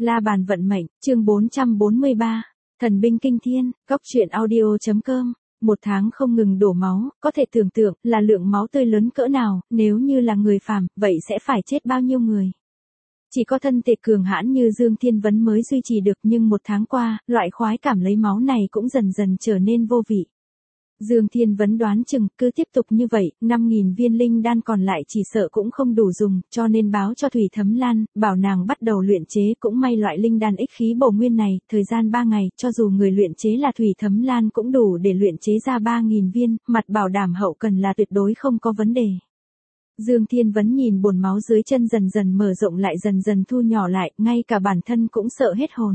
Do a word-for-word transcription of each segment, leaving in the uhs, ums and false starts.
La bàn vận mệnh, chương bốn trăm bốn mươi ba, thần binh kinh thiên, góc truyện audio.com. Một tháng không ngừng đổ máu, có thể tưởng tượng là lượng máu tươi lớn cỡ nào, nếu như là người phàm, vậy sẽ phải chết bao nhiêu người. Chỉ có thân thể cường hãn như Dương Thiên Vấn mới duy trì được, nhưng một tháng qua, loại khoái cảm lấy máu này cũng dần dần trở nên vô vị. Dương Thiên Vấn đoán chừng, cứ tiếp tục như vậy, năm nghìn viên linh đan còn lại chỉ sợ cũng không đủ dùng, cho nên báo cho Thủy Thấm Lan, bảo nàng bắt đầu luyện chế cũng may loại linh đan ích khí bổ nguyên này, thời gian ba ngày, cho dù người luyện chế là Thủy Thấm Lan cũng đủ để luyện chế ra ba nghìn viên, mặt bảo đảm hậu cần là tuyệt đối không có vấn đề. Dương Thiên Vấn nhìn bồn máu dưới chân dần dần mở rộng lại dần dần thu nhỏ lại, ngay cả bản thân cũng sợ hết hồn.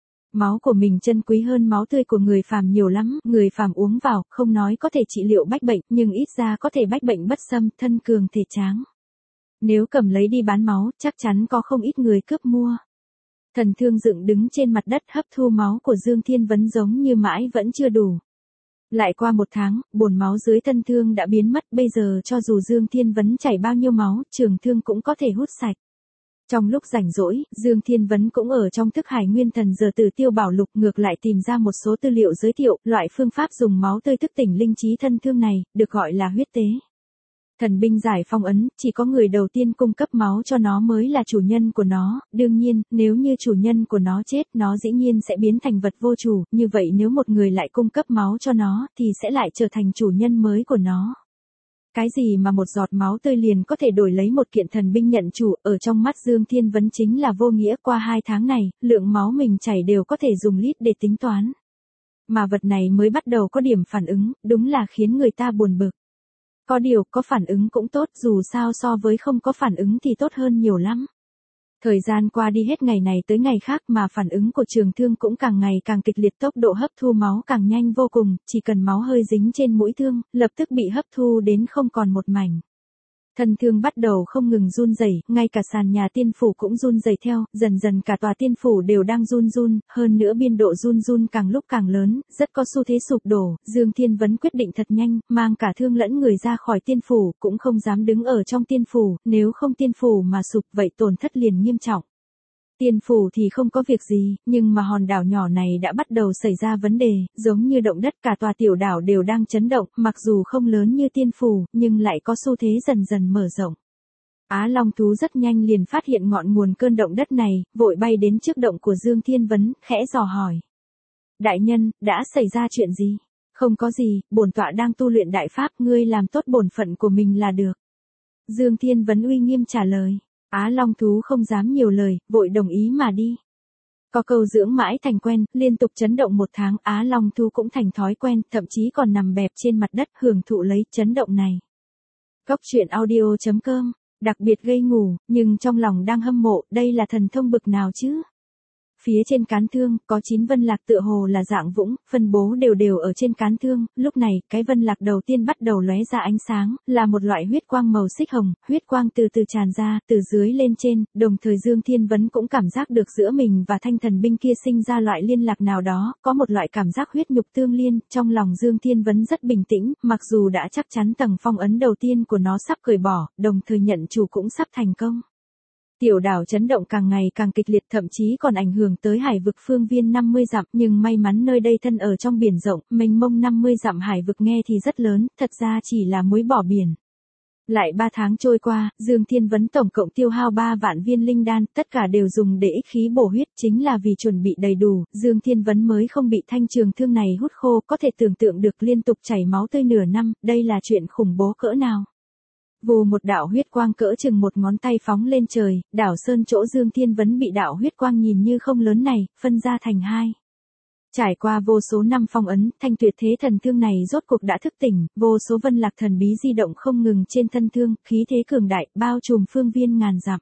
Máu của mình chân quý hơn máu tươi của người phàm nhiều lắm, người phàm uống vào, không nói có thể trị liệu bách bệnh, nhưng ít ra có thể bách bệnh bất xâm, thân cường thể tráng. Nếu cầm lấy đi bán máu, chắc chắn có không ít người cướp mua. Thần Thương dựng đứng trên mặt đất hấp thu máu của Dương Thiên Vấn giống như mãi vẫn chưa đủ. Lại qua một tháng, bồn máu dưới thân Thương đã biến mất, bây giờ cho dù Dương Thiên Vấn chảy bao nhiêu máu, trường thương cũng có thể hút sạch. Trong lúc rảnh rỗi, Dương Thiên Vấn cũng ở trong thức hải nguyên thần giờ từ tiêu bảo lục ngược lại tìm ra một số tư liệu giới thiệu, loại phương pháp dùng máu tươi thức tỉnh linh trí thân thương này, được gọi là huyết tế. Thần binh giải phong ấn, chỉ có người đầu tiên cung cấp máu cho nó mới là chủ nhân của nó, đương nhiên, nếu như chủ nhân của nó chết, nó dĩ nhiên sẽ biến thành vật vô chủ, như vậy nếu một người lại cung cấp máu cho nó, thì sẽ lại trở thành chủ nhân mới của nó. Cái gì mà một giọt máu tươi liền có thể đổi lấy một kiện thần binh nhận chủ, ở trong mắt Dương Thiên Vấn chính là vô nghĩa. Qua hai tháng này, lượng máu mình chảy đều có thể dùng lít để tính toán. Mà vật này mới bắt đầu có điểm phản ứng, đúng là khiến người ta buồn bực. Có điều, có phản ứng cũng tốt, dù sao so với không có phản ứng thì tốt hơn nhiều lắm. Thời gian qua đi hết ngày này tới ngày khác mà phản ứng của trường thương cũng càng ngày càng kịch liệt, tốc độ hấp thu máu càng nhanh vô cùng, chỉ cần máu hơi dính trên mũi thương, lập tức bị hấp thu đến không còn một mảnh. Thân thương bắt đầu không ngừng run rẩy, ngay cả sàn nhà tiên phủ cũng run rẩy theo, dần dần cả tòa tiên phủ đều đang run run, hơn nữa biên độ run run càng lúc càng lớn, rất có xu thế sụp đổ. Dương Thiên Vấn quyết định thật nhanh, mang cả thương lẫn người ra khỏi tiên phủ, cũng không dám đứng ở trong tiên phủ, nếu không tiên phủ mà sụp vậy tổn thất liền nghiêm trọng. Tiên phủ thì không có việc gì, nhưng mà hòn đảo nhỏ này đã bắt đầu xảy ra vấn đề, giống như động đất, cả tòa tiểu đảo đều đang chấn động, mặc dù không lớn như tiên phủ, nhưng lại có xu thế dần dần mở rộng. Á Long thú rất nhanh liền phát hiện ngọn nguồn cơn động đất này, vội bay đến trước động của Dương Thiên Vấn, khẽ dò hỏi. Đại nhân, đã xảy ra chuyện gì? Không có gì, bổn tọa đang tu luyện đại pháp, ngươi làm tốt bổn phận của mình là được. Dương Thiên Vấn uy nghiêm trả lời. Á Long thú không dám nhiều lời, vội đồng ý mà đi. Có câu dưỡng mãi thành quen, liên tục chấn động một tháng, Á Long thú cũng thành thói quen, thậm chí còn nằm bẹp trên mặt đất hưởng thụ lấy chấn động này. Góc truyện audio.com, đặc biệt gây ngủ, nhưng trong lòng đang hâm mộ, đây là thần thông bực nào chứ? Phía trên cán thương, có chín vân lạc tựa hồ là dạng vũng, phân bố đều đều ở trên cán thương, lúc này, cái vân lạc đầu tiên bắt đầu lóe ra ánh sáng, là một loại huyết quang màu xích hồng, huyết quang từ từ tràn ra, từ dưới lên trên, đồng thời Dương Thiên Vấn cũng cảm giác được giữa mình và thanh thần binh kia sinh ra loại liên lạc nào đó, có một loại cảm giác huyết nhục tương liên, trong lòng Dương Thiên Vấn rất bình tĩnh, mặc dù đã chắc chắn tầng phong ấn đầu tiên của nó sắp cởi bỏ, đồng thời nhận chủ cũng sắp thành công. Tiểu đảo chấn động càng ngày càng kịch liệt, thậm chí còn ảnh hưởng tới hải vực phương viên năm mươi dặm, nhưng may mắn nơi đây thân ở trong biển rộng, mênh mông năm mươi dặm hải vực nghe thì rất lớn, thật ra chỉ là muối bỏ biển. Lại ba tháng trôi qua, Dương Thiên Vấn tổng cộng tiêu hao ba vạn viên linh đan, tất cả đều dùng để ích khí bổ huyết, chính là vì chuẩn bị đầy đủ, Dương Thiên Vấn mới không bị thanh trường thương này hút khô, có thể tưởng tượng được liên tục chảy máu tươi nửa năm, đây là chuyện khủng bố cỡ nào. Vù một đạo huyết quang cỡ chừng một ngón tay phóng lên trời, đảo sơn chỗ Dương Thiên Vấn bị đạo huyết quang nhìn như không lớn này, phân ra thành hai. Trải qua vô số năm phong ấn, thanh tuyệt thế thần thương này rốt cuộc đã thức tỉnh, vô số vân lạc thần bí di động không ngừng trên thân thương, khí thế cường đại, bao trùm phương viên ngàn dặm.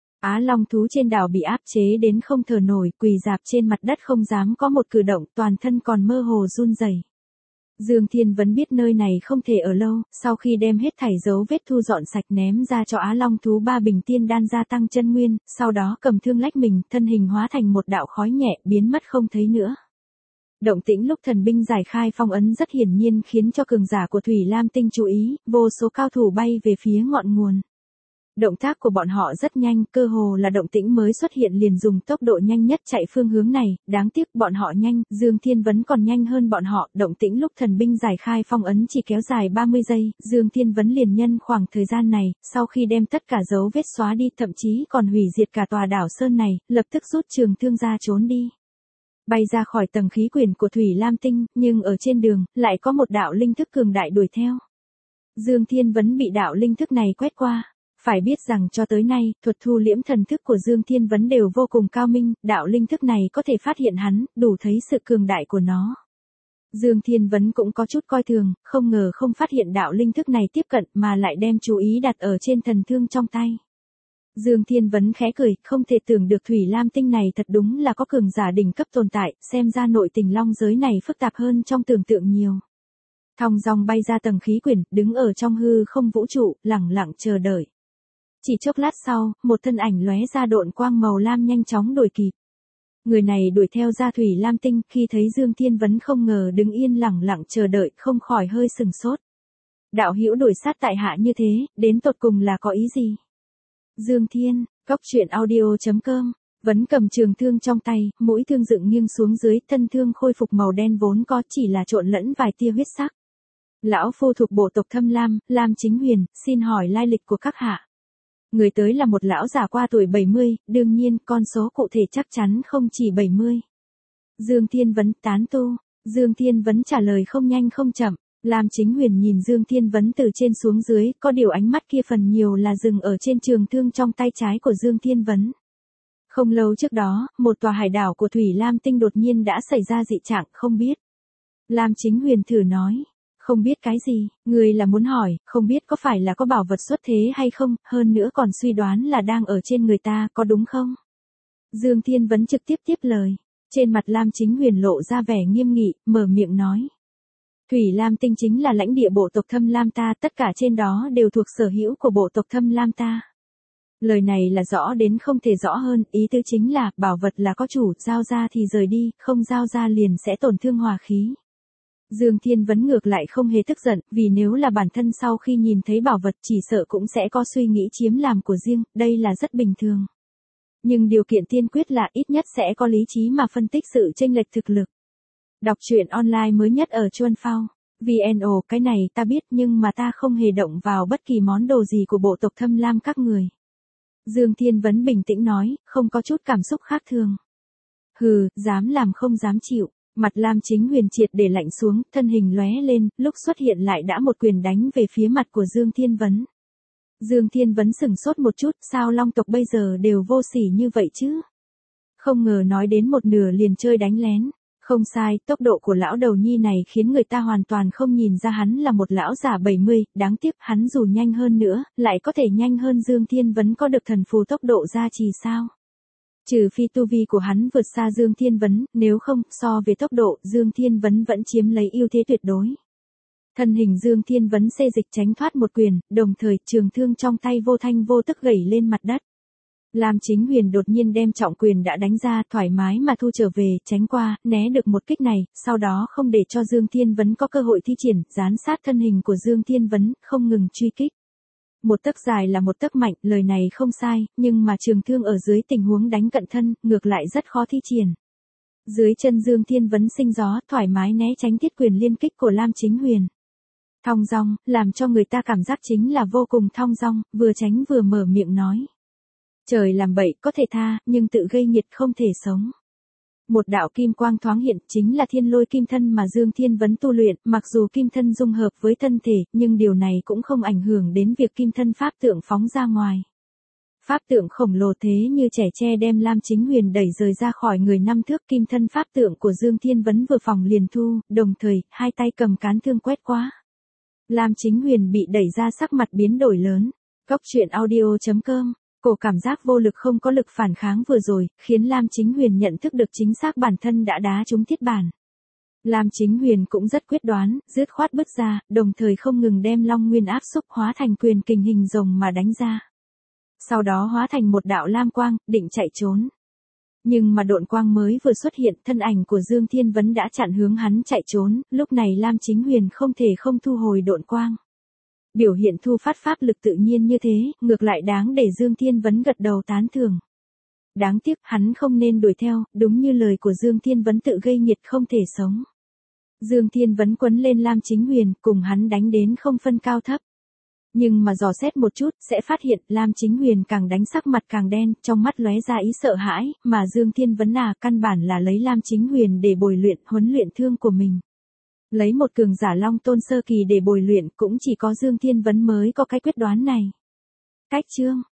Á Long thú trên đảo bị áp chế đến không thở nổi, quỳ rạp trên mặt đất không dám có một cử động, toàn thân còn mơ hồ run rẩy. Dương Thiên Vấn biết nơi này không thể ở lâu, sau khi đem hết thảy dấu vết thu dọn sạch ném ra cho Á Long thú ba bình tiên đan gia tăng chân nguyên, sau đó cầm thương lách mình, thân hình hóa thành một đạo khói nhẹ, biến mất không thấy nữa. Động tĩnh lúc thần binh giải khai phong ấn rất hiển nhiên khiến cho cường giả của Thủy Lam Tinh chú ý, vô số cao thủ bay về phía ngọn nguồn. Động tác của bọn họ rất nhanh, cơ hồ là động tĩnh mới xuất hiện liền dùng tốc độ nhanh nhất chạy phương hướng này, đáng tiếc bọn họ nhanh, Dương Thiên Vấn còn nhanh hơn bọn họ, động tĩnh lúc thần binh giải khai phong ấn chỉ kéo dài ba mươi giây, Dương Thiên Vấn liền nhân khoảng thời gian này, sau khi đem tất cả dấu vết xóa đi, thậm chí còn hủy diệt cả tòa đảo Sơn này, lập tức rút trường thương ra trốn đi. Bay ra khỏi tầng khí quyển của Thủy Lam Tinh, nhưng ở trên đường, lại có một đạo linh thức cường đại đuổi theo. Dương Thiên Vấn bị đạo linh thức này quét qua. Phải biết rằng cho tới nay, thuật thu liễm thần thức của Dương Thiên Vấn đều vô cùng cao minh, đạo linh thức này có thể phát hiện hắn, đủ thấy sự cường đại của nó. Dương Thiên Vấn cũng có chút coi thường, không ngờ không phát hiện đạo linh thức này tiếp cận mà lại đem chú ý đặt ở trên thần thương trong tay. Dương Thiên Vấn khẽ cười, không thể tưởng được Thủy Lam Tinh này thật đúng là có cường giả đỉnh cấp tồn tại, xem ra nội tình long giới này phức tạp hơn trong tưởng tượng nhiều. Thong dong bay ra tầng khí quyển, đứng ở trong hư không vũ trụ, lẳng lặng chờ đợi. Chỉ chốc lát sau, một thân ảnh lóe ra độn quang màu lam nhanh chóng đuổi kịp. Người này đuổi theo ra Thủy Lam Tinh, khi thấy Dương Thiên Vấn không ngờ đứng yên lẳng lặng chờ đợi, không khỏi hơi sừng sốt. Đạo hữu đuổi sát tại hạ như thế, đến tột cùng là có ý gì? Dương Thiên, Cốc Truyện Audio chấm com, Vấn cầm trường thương trong tay, mũi thương dựng nghiêng xuống dưới, thân thương khôi phục màu đen vốn có chỉ là trộn lẫn vài tia huyết sắc. Lão phu thuộc bộ tộc Thâm Lam, Lam Chính Huyền, xin hỏi lai lịch của các hạ. Người tới là một lão già qua tuổi bảy mươi, đương nhiên con số cụ thể chắc chắn không chỉ bảy mươi. Dương Thiên Vấn tán tu, Dương Thiên Vấn trả lời không nhanh không chậm, Lam Chính Huyền nhìn Dương Thiên Vấn từ trên xuống dưới, có điều ánh mắt kia phần nhiều là dừng ở trên trường thương trong tay trái của Dương Thiên Vấn. Không lâu trước đó, một tòa hải đảo của Thủy Lam Tinh đột nhiên đã xảy ra dị trạng, không biết. Lam Chính Huyền thử nói. Không biết cái gì, người là muốn hỏi, không biết có phải là có bảo vật xuất thế hay không, hơn nữa còn suy đoán là đang ở trên người ta, có đúng không? Dương Thiên Vấn trực tiếp tiếp lời. Trên mặt Lam Chính Huyền lộ ra vẻ nghiêm nghị, mở miệng nói. Thủy Lam Tinh chính là lãnh địa bộ tộc Thâm Lam ta, tất cả trên đó đều thuộc sở hữu của bộ tộc Thâm Lam ta. Lời này là rõ đến không thể rõ hơn, ý tứ chính là, bảo vật là có chủ, giao ra thì rời đi, không giao ra liền sẽ tổn thương hòa khí. Dương Thiên Vấn ngược lại không hề tức giận, vì nếu là bản thân sau khi nhìn thấy bảo vật chỉ sợ cũng sẽ có suy nghĩ chiếm làm của riêng, đây là rất bình thường. Nhưng điều kiện tiên quyết là ít nhất sẽ có lý trí mà phân tích sự chênh lệch thực lực. Đọc truyện online mới nhất ở Chuan Phao. vê en o, cái này ta biết nhưng mà ta không hề động vào bất kỳ món đồ gì của bộ tộc Thâm Lam các người. Dương Thiên Vấn bình tĩnh nói, không có chút cảm xúc khác thường. Hừ, dám làm không dám chịu. Mặt Lam Chính Huyền triệt để lạnh xuống, thân hình lóe lên, lúc xuất hiện lại đã một quyền đánh về phía mặt của Dương Thiên Vấn. Dương Thiên Vấn sửng sốt một chút, sao long tộc bây giờ đều vô sỉ như vậy chứ? Không ngờ nói đến một nửa liền chơi đánh lén. Không sai, tốc độ của lão đầu nhi này khiến người ta hoàn toàn không nhìn ra hắn là một lão già bảy mươi, đáng tiếc hắn dù nhanh hơn nữa, lại có thể nhanh hơn Dương Thiên Vấn có được thần phù tốc độ gia trì sao? Trừ phi tu vi của hắn vượt xa Dương Thiên Vấn, nếu không, so về tốc độ, Dương Thiên Vấn vẫn chiếm lấy ưu thế tuyệt đối. Thân hình Dương Thiên Vấn xê dịch tránh thoát một quyền, đồng thời trường thương trong tay vô thanh vô tức gẩy lên mặt đất. Lam Chính Huyền đột nhiên đem trọng quyền đã đánh ra, thoải mái mà thu trở về, tránh qua, né được một kích này, sau đó không để cho Dương Thiên Vấn có cơ hội thi triển, dán sát thân hình của Dương Thiên Vấn, không ngừng truy kích. Một tấc dài là một tấc mạnh, lời này không sai, nhưng mà trường thương ở dưới tình huống đánh cận thân, ngược lại rất khó thi triển. Dưới chân Dương Thiên Vấn sinh gió, thoải mái né tránh thiết quyền liên kích của Lam Chính Huyền. Thong dong, làm cho người ta cảm giác chính là vô cùng thong dong, vừa tránh vừa mở miệng nói. Trời làm bậy có thể tha, nhưng tự gây nhiệt không thể sống. Một đạo kim quang thoáng hiện, chính là thiên lôi kim thân mà Dương Thiên Vấn tu luyện, mặc dù kim thân dung hợp với thân thể, nhưng điều này cũng không ảnh hưởng đến việc kim thân pháp tượng phóng ra ngoài. Pháp tượng khổng lồ thế như trẻ tre đem Lam Chính Huyền đẩy rời ra khỏi người năm thước, kim thân pháp tượng của Dương Thiên Vấn vừa phòng liền thu, đồng thời, hai tay cầm cán thương quét qua. Lam Chính Huyền bị đẩy ra sắc mặt biến đổi lớn. Cốc truyện audio chấm com. Cổ cảm giác vô lực không có lực phản kháng vừa rồi, khiến Lam Chính Huyền nhận thức được chính xác bản thân đã đá trúng thiết bản. Lam Chính Huyền cũng rất quyết đoán, dứt khoát bứt ra, đồng thời không ngừng đem Long Nguyên áp xúc hóa thành quyền kình hình rồng mà đánh ra. Sau đó hóa thành một đạo lam quang, định chạy trốn. Nhưng mà độn quang mới vừa xuất hiện, thân ảnh của Dương Thiên Vấn đã chặn hướng hắn chạy trốn, lúc này Lam Chính Huyền không thể không thu hồi độn quang. Biểu hiện thu phát pháp lực tự nhiên như thế, ngược lại đáng để Dương Thiên Vấn gật đầu tán thưởng. Đáng tiếc hắn không nên đuổi theo, đúng như lời của Dương Thiên Vấn tự gây nghiệt không thể sống. Dương Thiên Vấn quấn lên Lam Chính Huyền, cùng hắn đánh đến không phân cao thấp. Nhưng mà dò xét một chút, sẽ phát hiện Lam Chính Huyền càng đánh sắc mặt càng đen, trong mắt lóe ra ý sợ hãi, mà Dương Thiên Vấn à, căn bản là lấy Lam Chính Huyền để bồi luyện, huấn luyện thương của mình. Lấy một cường giả Long Tôn sơ kỳ để bồi luyện cũng chỉ có Dương Thiên Vấn mới có cái quyết đoán này. Cách chương